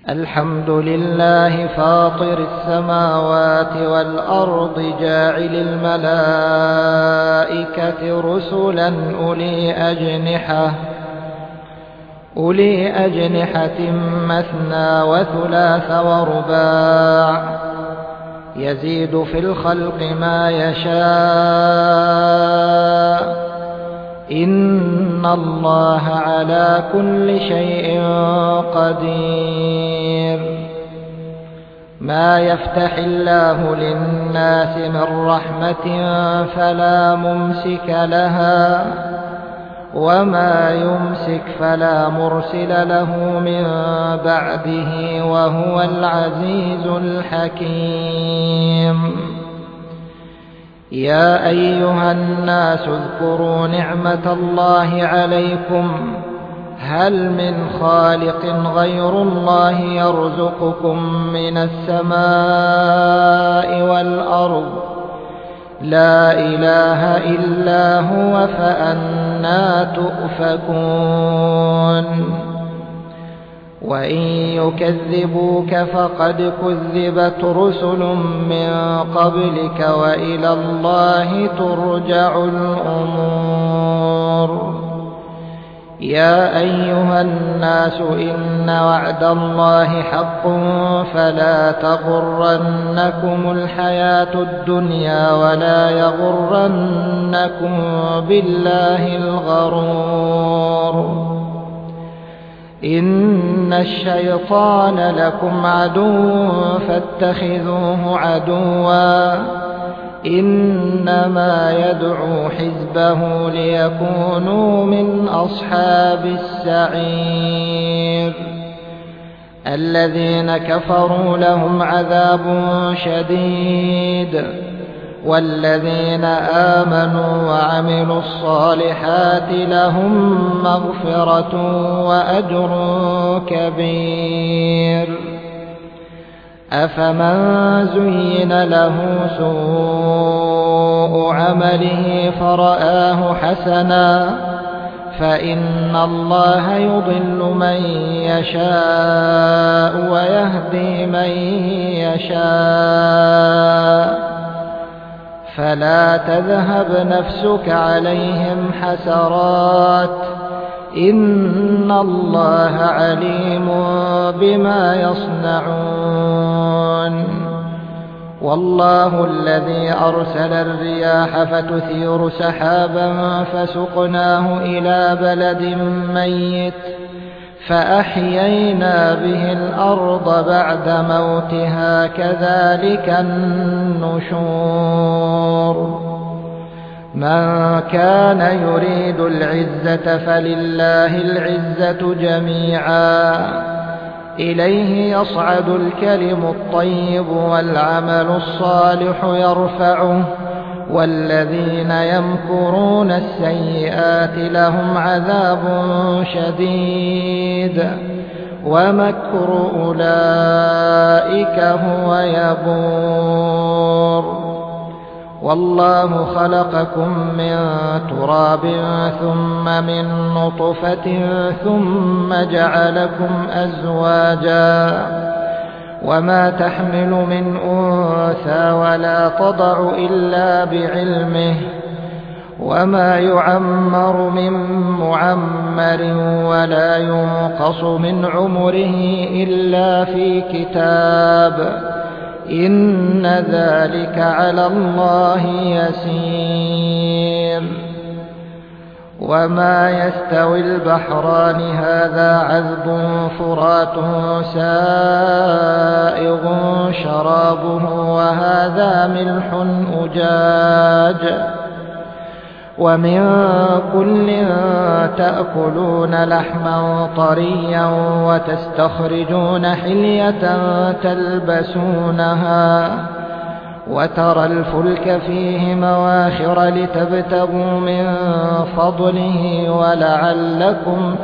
الحمد لله فاطر السماوات والأرض جاعل الملائكة رسلا أولي أجنحة مثنى وثلاث ورباع يزيد في الخلق ما يشاء إن الله على كل شيء قدير. ما يفتح الله للناس من رحمة فلا ممسك لها وما يمسك فلا مرسل له من بعده وهو العزيز الحكيم. يا أيها الناس اذكروا نعمة الله عليكم هل من خالق غير الله يرزقكم من السماء والأرض لا إله إلا هو فأنى تؤفكون. وإن يكذبوك فقد كذبت رسل من قبلك وإلى الله ترجع الأمور. يا أيها الناس إن وعد الله حق فلا تغرنكم الحياة الدنيا ولا يغرنكم بالله الغرور. إن الشيطان لكم عدو فاتخذوه عدوا إنما يدعو حزبه ليكونوا من أصحاب السعير. الذين كفروا لهم عذاب شديد والذين آمنوا وعملوا الصالحات لهم مغفرة وأجر كبير. أفمن زين له سوء عمله فرآه حسنا فإن الله يضل من يشاء ويهدي من يشاء فلا تذهب نفسك عليهم حسرات إن الله عليم بما يصنعون. والله الذي أرسل الرياح فتثير سحابا فسقناه إلى بلد ميت فأحيينا به الأرض بعد موتها كذلك النشور. من كان يريد العزة فلله العزة جميعا إليه يصعد الكلم الطيب والعمل الصالح يرفعه والذين يمكرون السيئات لهم عذاب شديد ومكر أولئك هو يبور. والله خلقكم من تراب ثم من نطفة ثم جعلكم أزواجا وما تحمل من أنثى ولا تضع إلا بعلمه وما يعمر من معمر ولا ينقص من عمره إلا في كتاب إن ذلك على الله يسير. وما يستوي البحران هذا عذب فرات سائغ شرابه وهذا ملح أجاج ومن كل تأكلون لحما طريا وتستخرجون حلية تلبسونها وترى الفلك فيه مواخر لتبتغوا من فضله ولعلكم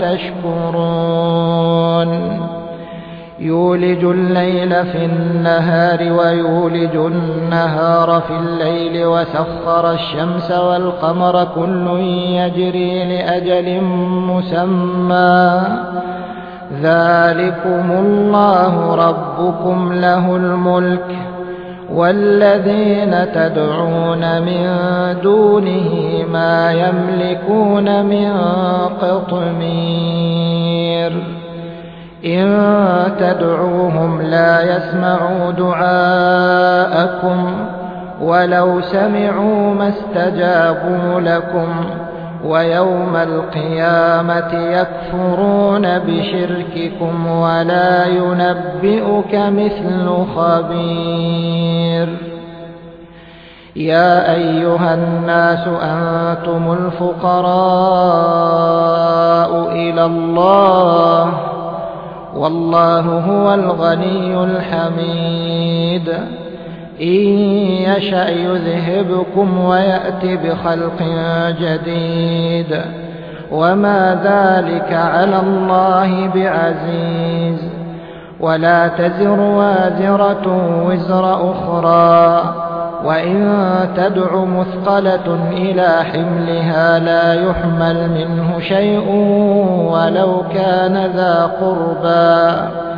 تشكرون. يولج الليل في النهار ويولج النهار في الليل وسخر الشمس والقمر كل يجري لأجل مسمى ذلكم الله ربكم له الملك والذين تدعون من دونه ما يملكون من قطمير إن تدعوهم لا يسمعوا دعاءكم ولو سمعوا ما استجابوا لكم ويوم القيامة يكفرون بشرككم ولا ينبئك مثل خبير يا أيها الناس أنتم الفقراء إلى الله والله هو الغني الحميد إن يشأ يذهبكم ويأت بخلق جديد وما ذلك على الله بعزيز ولا تزر وازرة وزر أخرى وإن تدع مثقلة إلى حملها لا يحمل منه شيء ولو كان ذا قربى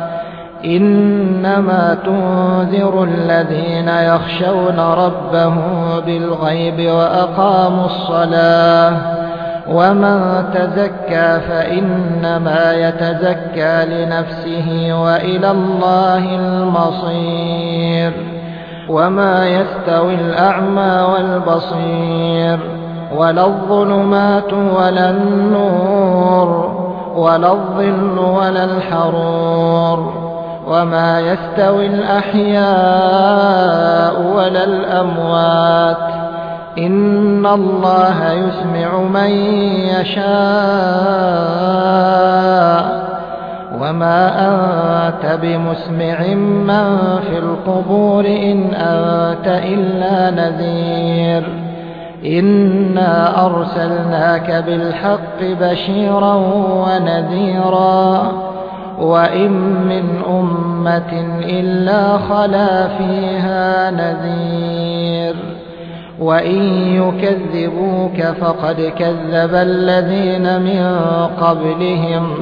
إنما تنذر الذين يخشون ربهم بالغيب وأقاموا الصلاة ومن تزكى فإنما يتزكى لنفسه وإلى الله المصير وما يستوي الأعمى والبصير ولا الظلمات ولا النور ولا الظل ولا الحرور وما يستوي الأحياء ولا الأموات إن الله يسمع من يشاء وما أنت بمسمع من في القبور إن أنت إلا نذير إنا أرسلناك بالحق بشيرا ونذيرا وإن من أمة إلا خلا فيها نذير وإن يكذبوك فقد كذب الذين من قبلهم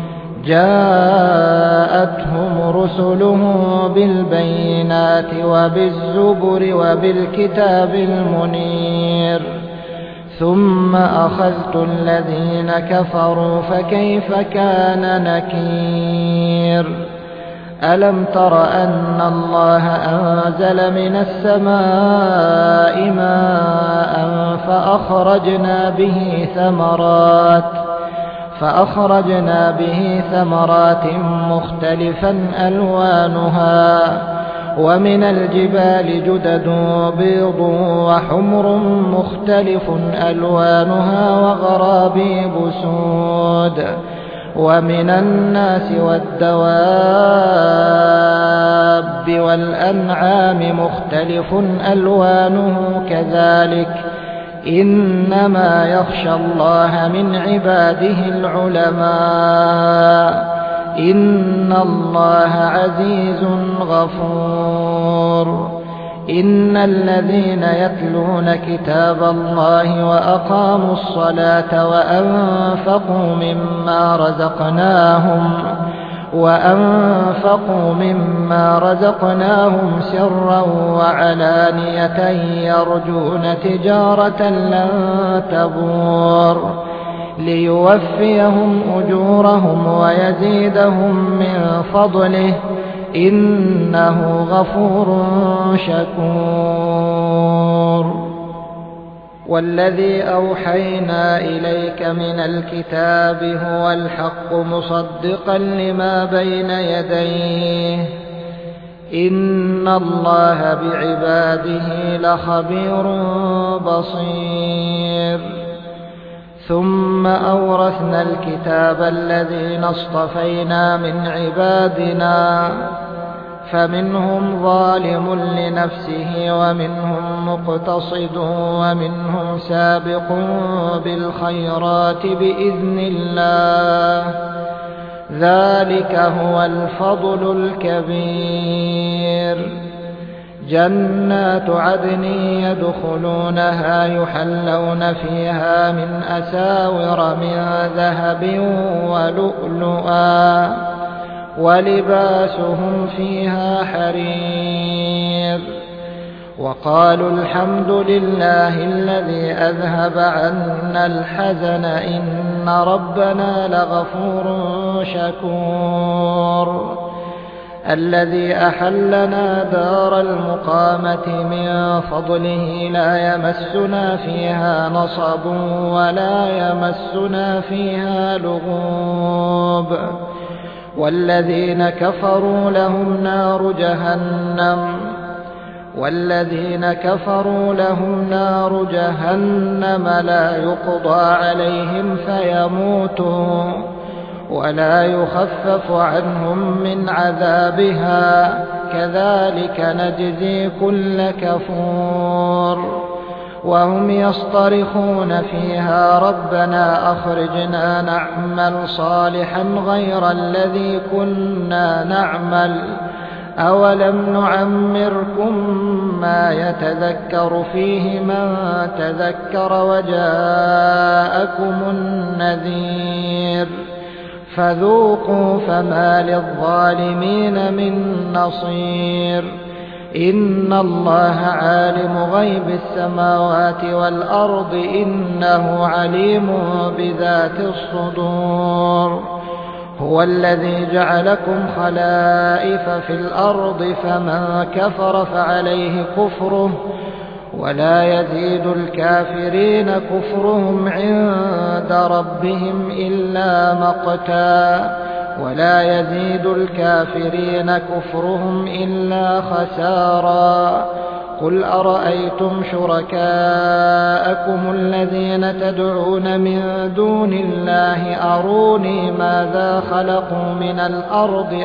جاءتهم رسلهم بالبينات وبالزبر وبالكتاب المنير ثم أخذت الذين كفروا فكيف كان نكير ألم تر أن الله أنزل من السماء ماء فأخرجنا به ثمرات مختلفا ألوانها ومن الجبال جدد بيض وحمر مختلف ألوانها وغرابيب سود ومن الناس والدواب والأنعام مختلف ألوانه كذلك إنما يخشى الله من عباده العلماء إن الله عزيز غفور إن الذين يتلون كتاب الله وأقاموا الصلاة وأنفقوا مما رزقناهم سرا وعلانية يرجون تجارة لن تبور ليوفيهم أجورهم ويزيدهم من فضله إنه غفور شكور والذي أوحينا إليك من الكتاب هو الحق مصدقا لما بين يديه إن الله بعباده لخبير بصير ثم أورثنا الكتاب الذين اصطفينا من عبادنا فمنهم ظالم لنفسه ومنهم مقتصد ومنهم سابق بالخيرات بإذن الله ذلك هو الفضل الكبير جنات عدن يدخلونها يحلون فيها من أساور من ذهب ولؤلؤا ولباسهم فيها حرير وقالوا الحمد لله الذي أذهب عنا الحزن إن ربنا لغفور شكور الذي أحلنا دار المقامة من فضله لا يمسنا فيها نصب ولا يمسنا فيها لغوب والذين كفروا لهم نار جهنم لا يقضى عليهم فيموتوا ولا يخفف عنهم من عذابها كذلك نجزي كل كفور وهم يصطرخون فيها ربنا أخرجنا نعمل صالحا غير الذي كنا نعمل أولم نعمركم ما يتذكر فيه من تذكر وجاءكم النذير فذوقوا فما للظالمين من نصير إن الله عالم غيب السماوات والأرض إنه عليم بذات الصدور هو الذي جعلكم خلائف في الأرض فمن كفر فعليه كفره ولا يزيد الكافرين كفرهم عند ربهم إلا مقتا ولا يزيد الكافرين كفرهم إلا خسارا قل أرأيتم شركاءكم الذين تدعون من دون الله أروني ماذا خلقوا من الأرض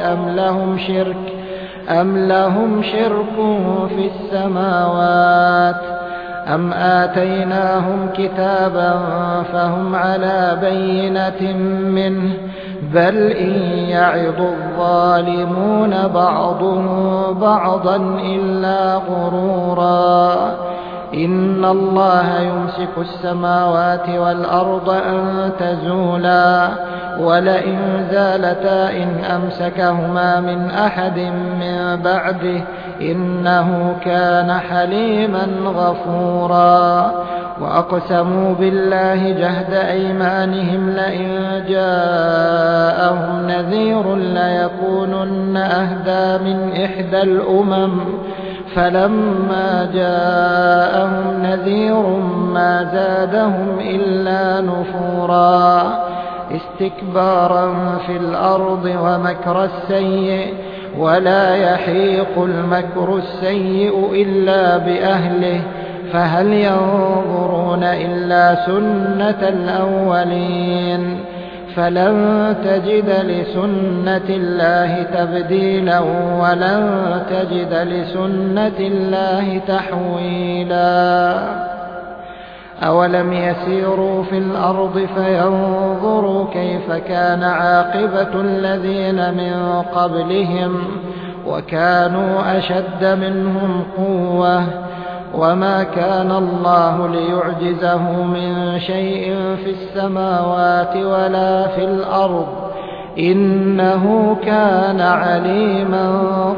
أم لهم شرك في السماوات أم آتيناهم كتابا فهم على بينة منه بل إن يعظ الظالمون بعضهم بعضا إلا غرورا إن الله يمسك السماوات والأرض أن تزولا ولئن زالتا إن أمسكهما من أحد من بعده إنه كان حليما غفورا وأقسموا بالله جهد أيمانهم لئن جاءهم نذير ليكونن أهدى من إحدى الأمم فلما جاءهم نذير ما زادهم إلا نفورا استكبارا في الأرض ومكر السيء ولا يحيق المكر السيء إلا بأهله فهل ينظرون إلا سنة الأولين فلن تجد لسنة الله تبديلا ولن تجد لسنة الله تحويلا أولم يسيروا في الأرض فينظروا كيف كان عاقبة الذين من قبلهم وكانوا أشد منهم قوة وما كان الله ليعجزه من شيء في السماوات ولا في الأرض إنه كان عليما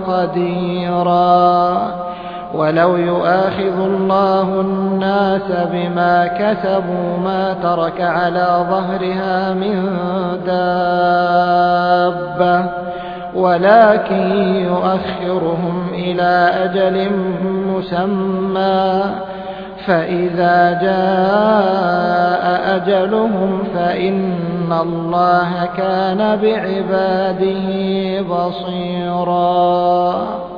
قديرا ولو يؤاخذ الله الناس بما كسبوا ما ترك على ظهرها من دابة ولكن يؤخرهم إلى أجل مسمى فإذا جاء أجلهم فإن الله كان بعباده بصيرا.